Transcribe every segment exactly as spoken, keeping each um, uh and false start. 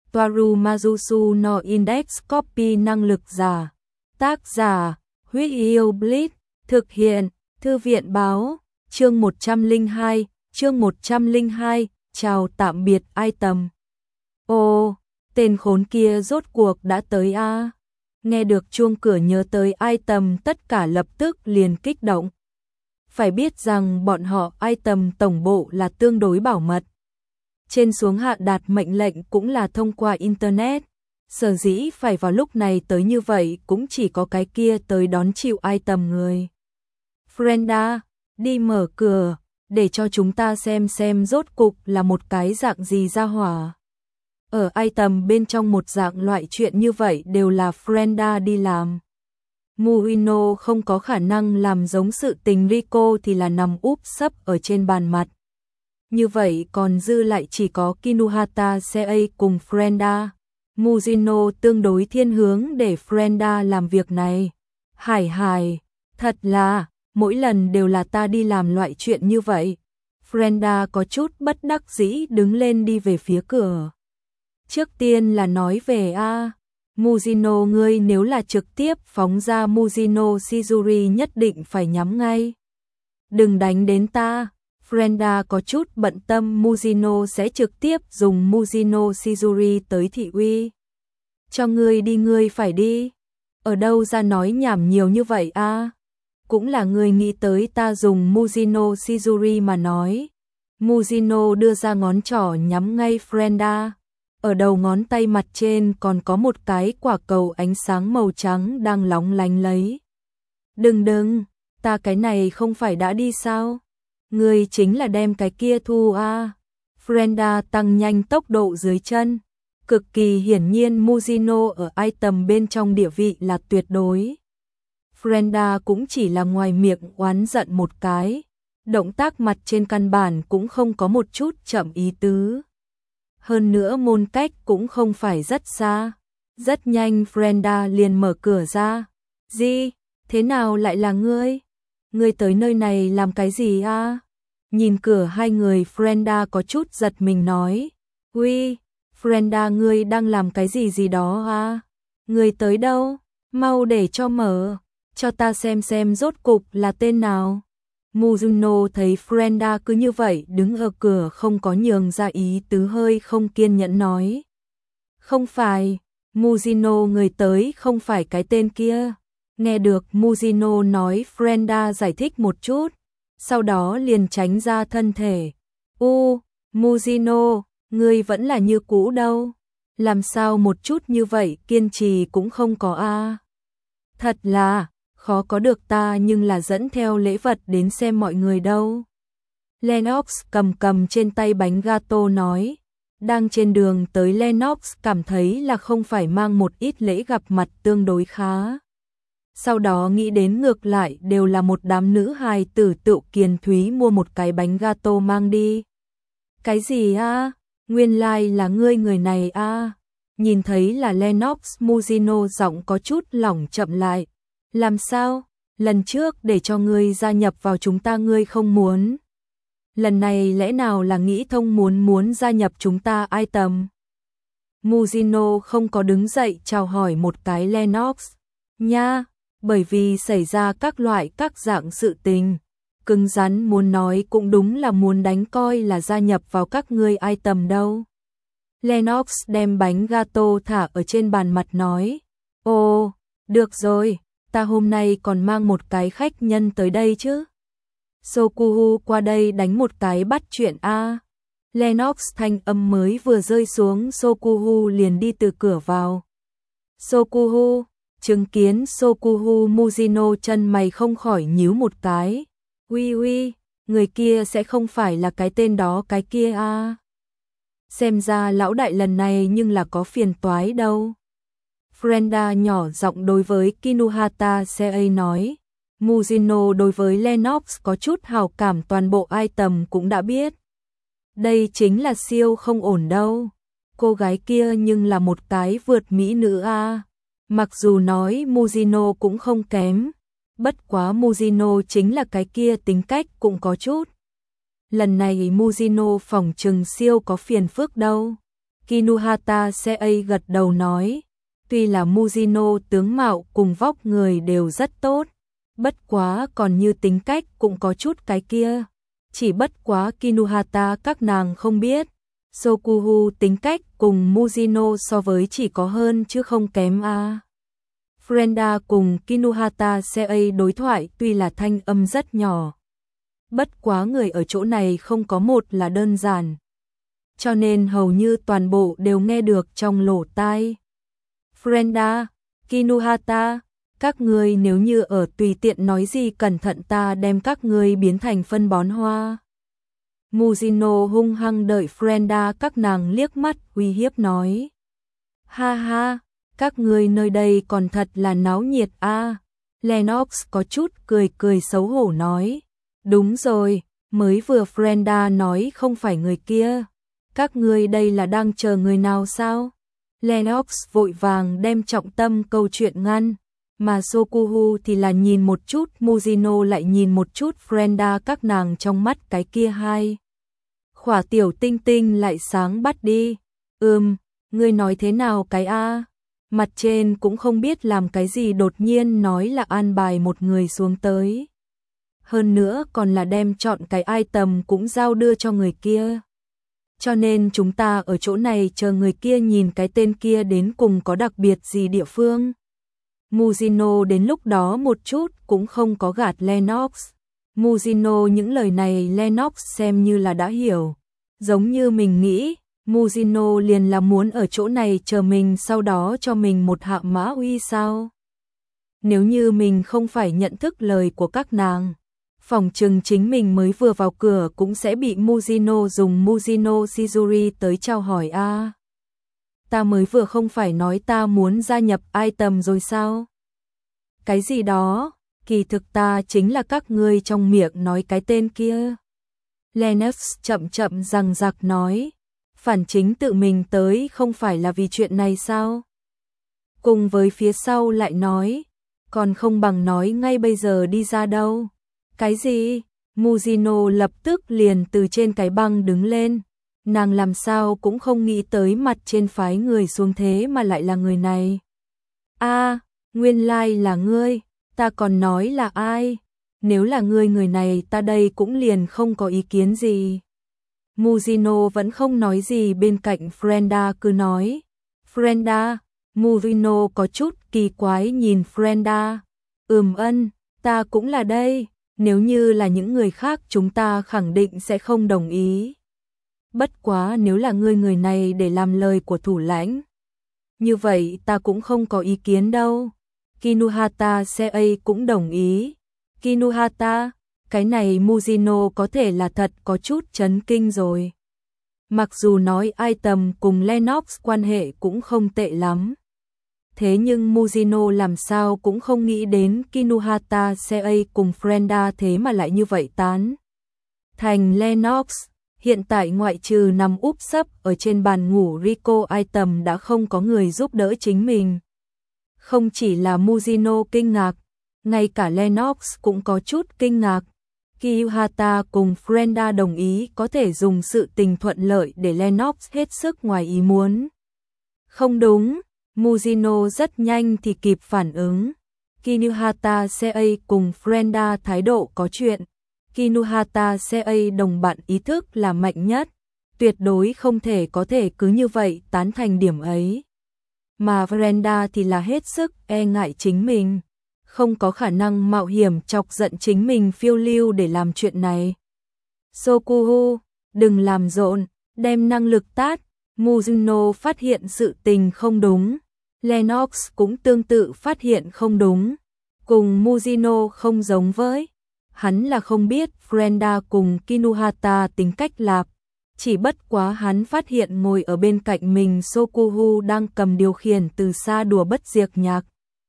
Toaru Majusu no Index Copy năng lực giả. Tác giả, Huyết Yêu Blitz, thực hiện, Thư viện báo, chương một trăm lẻ hai, chương một trăm lẻ hai, chào tạm biệt item. Ô, tên khốn kia rốt cuộc đã tới a. À? Nghe được chuông cửa nhớ tới item tất cả lập tức liền kích động. Phải biết rằng bọn họ item tổng bộ là tương đối bảo mật. Trên xuống hạ đạt mệnh lệnh cũng là thông qua Internet. Sở dĩ phải vào lúc này tới như vậy cũng chỉ có cái kia tới đón chịu item người. Frenda, đi mở cửa, để cho chúng ta xem xem rốt cục là một cái dạng gì ra hỏa. Ở item bên trong một dạng loại chuyện như vậy đều là Frenda đi làm. Muino không có khả năng làm giống sự tình Rico thì là nằm úp sấp ở trên bàn mặt. Như vậy còn dư lại chỉ có Kinuhata Sei cùng Frenda. Mujino tương đối thiên hướng để Frenda làm việc này. Hải hải, thật là, mỗi lần đều là ta đi làm loại chuyện như vậy. Frenda có chút bất đắc dĩ đứng lên đi về phía cửa. Trước tiên là nói về a à. Mujino ngươi nếu là trực tiếp phóng ra Mujino Shizuri nhất định phải nhắm ngay. Đừng đánh đến ta. Frenda có chút bận tâm Mujino sẽ trực tiếp dùng Mujino Shizuri tới thị uy. Cho ngươi đi ngươi phải đi. Ở đâu ra nói nhảm nhiều như vậy a? À? Cũng là ngươi nghĩ tới ta dùng Mujino Shizuri mà nói. Mujino đưa ra ngón trỏ nhắm ngay Frenda. Ở đầu ngón tay mặt trên còn có một cái quả cầu ánh sáng màu trắng đang lóng lánh lấy. Đừng đừng, ta cái này không phải đã đi sao? Ngươi chính là đem cái kia thu a. À. Frenda tăng nhanh tốc độ dưới chân. Cực kỳ hiển nhiên Mujino ở item bên trong địa vị là tuyệt đối. Frenda cũng chỉ là ngoài miệng oán giận một cái. Động tác mặt trên căn bản cũng không có một chút chậm ý tứ. Hơn nữa môn cách cũng không phải rất xa. Rất nhanh Frenda liền mở cửa ra. Gì? Thế nào lại là ngươi? Ngươi tới nơi này làm cái gì a? À? Nhìn cửa hai người Frenda có chút giật mình nói. Uy, Frenda ngươi đang làm cái gì gì đó à? Ngươi tới đâu? Mau để cho mở. Cho ta xem xem rốt cục là tên nào. Mujino thấy Frenda cứ như vậy đứng ở cửa không có nhường ra ý tứ hơi không kiên nhẫn nói. Không phải, Mujino người tới không phải cái tên kia. Nghe được Mujino nói Frenda giải thích một chút, sau đó liền tránh ra thân thể. U, Mujino, ngươi vẫn là như cũ đâu. Làm sao một chút như vậy kiên trì cũng không có a. À? Thật là khó có được ta nhưng là dẫn theo lễ vật đến xem mọi người đâu. Lennox cầm cầm trên tay bánh gato nói. Đang trên đường tới Lennox cảm thấy là không phải mang một ít lễ gặp mặt tương đối khá. Sau đó nghĩ đến ngược lại đều là một đám nữ hài tử tự kiền thúy mua một cái bánh gato mang đi. Cái gì a? À? Nguyên lai like là ngươi người này a. À? Nhìn thấy là Lennox, Mujino giọng có chút lỏng chậm lại. Làm sao? Lần trước để cho ngươi gia nhập vào chúng ta ngươi không muốn. Lần này lẽ nào là nghĩ thông muốn muốn gia nhập chúng ta item? Mujino không có đứng dậy chào hỏi một cái Lennox. Nha, bởi vì xảy ra các loại các dạng sự tình. Cứng rắn muốn nói cũng đúng là muốn đánh coi là gia nhập vào các ngươi item đâu. Lennox đem bánh gato thả ở trên bàn mặt nói. Ồ, được rồi. Ta hôm nay còn mang một cái khách nhân tới đây chứ. Sokuhu qua đây đánh một cái bắt chuyện a. À. Lennox thanh âm mới vừa rơi xuống Sokuhu liền đi từ cửa vào. Sokuhu, chứng kiến Sokuhu Mujino chân mày không khỏi nhíu một cái. Uy uy, người kia sẽ không phải là cái tên đó cái kia a. À. Xem ra lão đại lần này nhưng là có phiền toái đâu. Frenda nhỏ giọng đối với Kinuhata Sei nói. Mujino đối với Lennox có chút hào cảm toàn bộ item cũng đã biết. Đây chính là siêu không ổn đâu. Cô gái kia nhưng là một cái vượt mỹ nữ a. À. Mặc dù nói Mujino cũng không kém. Bất quá Mujino chính là cái kia tính cách cũng có chút. Lần này Mujino phỏng chừng siêu có phiền phức đâu. Kinuhata Sei gật đầu nói, tuy là Mujino tướng mạo cùng vóc người đều rất tốt, bất quá còn như tính cách cũng có chút cái kia. Chỉ bất quá Kinuhata các nàng không biết, Sokuhu tính cách cùng Mujino so với chỉ có hơn chứ không kém a. À. Frenda cùng Kinuhata Sei đối thoại tuy là thanh âm rất nhỏ. Bất quá người ở chỗ này không có một là đơn giản. Cho nên hầu như toàn bộ đều nghe được trong lỗ tai. Frenda, Kinuhata, các ngươi nếu như ở tùy tiện nói gì cẩn thận ta đem các ngươi biến thành phân bón hoa. Mujino hung hăng đợi Frenda các nàng liếc mắt uy hiếp nói. Ha ha, các ngươi nơi đây còn thật là náo nhiệt a. À. Lennox có chút cười cười xấu hổ nói. Đúng rồi, mới vừa Frenda nói không phải người kia. Các ngươi đây là đang chờ người nào sao? Lennox vội vàng đem trọng tâm câu chuyện ngăn. Mà Sokuhu thì là nhìn một chút Mujino lại nhìn một chút Frenda các nàng trong mắt cái kia hai. Khỏa tiểu tinh tinh lại sáng bắt đi. Ừm, ngươi nói thế nào cái a? Mặt trên cũng không biết làm cái gì đột nhiên nói là an bài một người xuống tới. Hơn nữa còn là đem chọn cái item cũng giao đưa cho người kia. Cho nên chúng ta ở chỗ này chờ người kia nhìn cái tên kia đến cùng có đặc biệt gì địa phương. Mujino đến lúc đó một chút cũng không có gạt Lennox. Mujino những lời này Lennox xem như là đã hiểu. Giống như mình nghĩ, Mujino liền là muốn ở chỗ này chờ mình sau đó cho mình một hạ mã uy sao. Nếu như mình không phải nhận thức lời của các nàng, phòng trừng chính mình mới vừa vào cửa cũng sẽ bị Mujino dùng Mujino Shizuri tới chào hỏi a. À. Ta mới vừa không phải nói ta muốn gia nhập item rồi sao? Cái gì đó, kỳ thực ta chính là các ngươi trong miệng nói cái tên kia. Lennox chậm chậm rằng giặc nói, phản chính tự mình tới không phải là vì chuyện này sao? Cùng với phía sau lại nói, còn không bằng nói ngay bây giờ đi ra đâu. Cái gì? Mujino lập tức liền từ trên cái băng đứng lên. Nàng làm sao cũng không nghĩ tới mặt trên phái người xuống thế mà lại là người này. A, à, nguyên lai là ngươi, ta còn nói là ai? Nếu là ngươi người này ta đây cũng liền không có ý kiến gì. Mujino vẫn không nói gì bên cạnh Frenda cứ nói. Frenda, Mujino có chút kỳ quái nhìn Frenda. Ừm ân, ta cũng là đây, nếu như là những người khác chúng ta khẳng định sẽ không đồng ý. Bất quá nếu là ngươi người này để làm lời của thủ lãnh, như vậy ta cũng không có ý kiến đâu. Kinuhata Sei cũng đồng ý. Kinuhata, cái này Mujino có thể là thật có chút chấn kinh rồi. Mặc dù nói item cùng Lennox quan hệ cũng không tệ lắm. Thế nhưng Mujino làm sao cũng không nghĩ đến Kinuhata Sei cùng Frenda thế mà lại như vậy tán. Thành Lennox, hiện tại ngoại trừ nằm úp sấp ở trên bàn ngủ Rico item đã không có người giúp đỡ chính mình. Không chỉ là Mujino kinh ngạc, ngay cả Lennox cũng có chút kinh ngạc. Kinuhata cùng Frenda đồng ý có thể dùng sự tình thuận lợi để Lennox hết sức ngoài ý muốn. Không đúng, Mujino rất nhanh thì kịp phản ứng. Kinuhata Sei cùng Frenda thái độ có chuyện. Kinuhata Sei đồng bạn ý thức là mạnh nhất, tuyệt đối không thể có thể cứ như vậy tán thành điểm ấy. Mà Frenda thì là hết sức e ngại chính mình, không có khả năng mạo hiểm chọc giận chính mình phiêu lưu để làm chuyện này. Sokuhu, đừng làm rộn, đem năng lực tát. Mujino phát hiện sự tình không đúng. Lennox cũng tương tự phát hiện không đúng. Cùng Mujino không giống với. Hắn là không biết Frenda cùng Kinuhata tính cách lạp. Chỉ bất quá hắn phát hiện ngồi ở bên cạnh mình Sokuhu đang cầm điều khiển từ xa đùa bất diệt nhạc.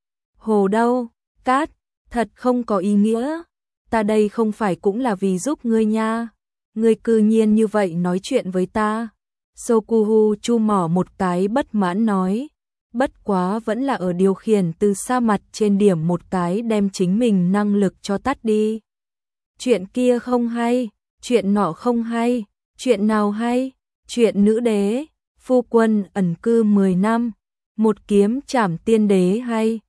Hồ đâu, cát, thật không có ý nghĩa. Ta đây không phải cũng là vì giúp ngươi nha. Ngươi cư nhiên như vậy nói chuyện với ta. Sokuhu chu mỏ một cái bất mãn nói. Bất quá vẫn là ở điều khiển từ xa mặt trên điểm một cái đem chính mình năng lực cho tắt đi. Chuyện kia không hay, chuyện nọ không hay, chuyện nào hay, chuyện nữ đế, Phu quân ẩn cư mười năm, một kiếm trảm tiên đế hay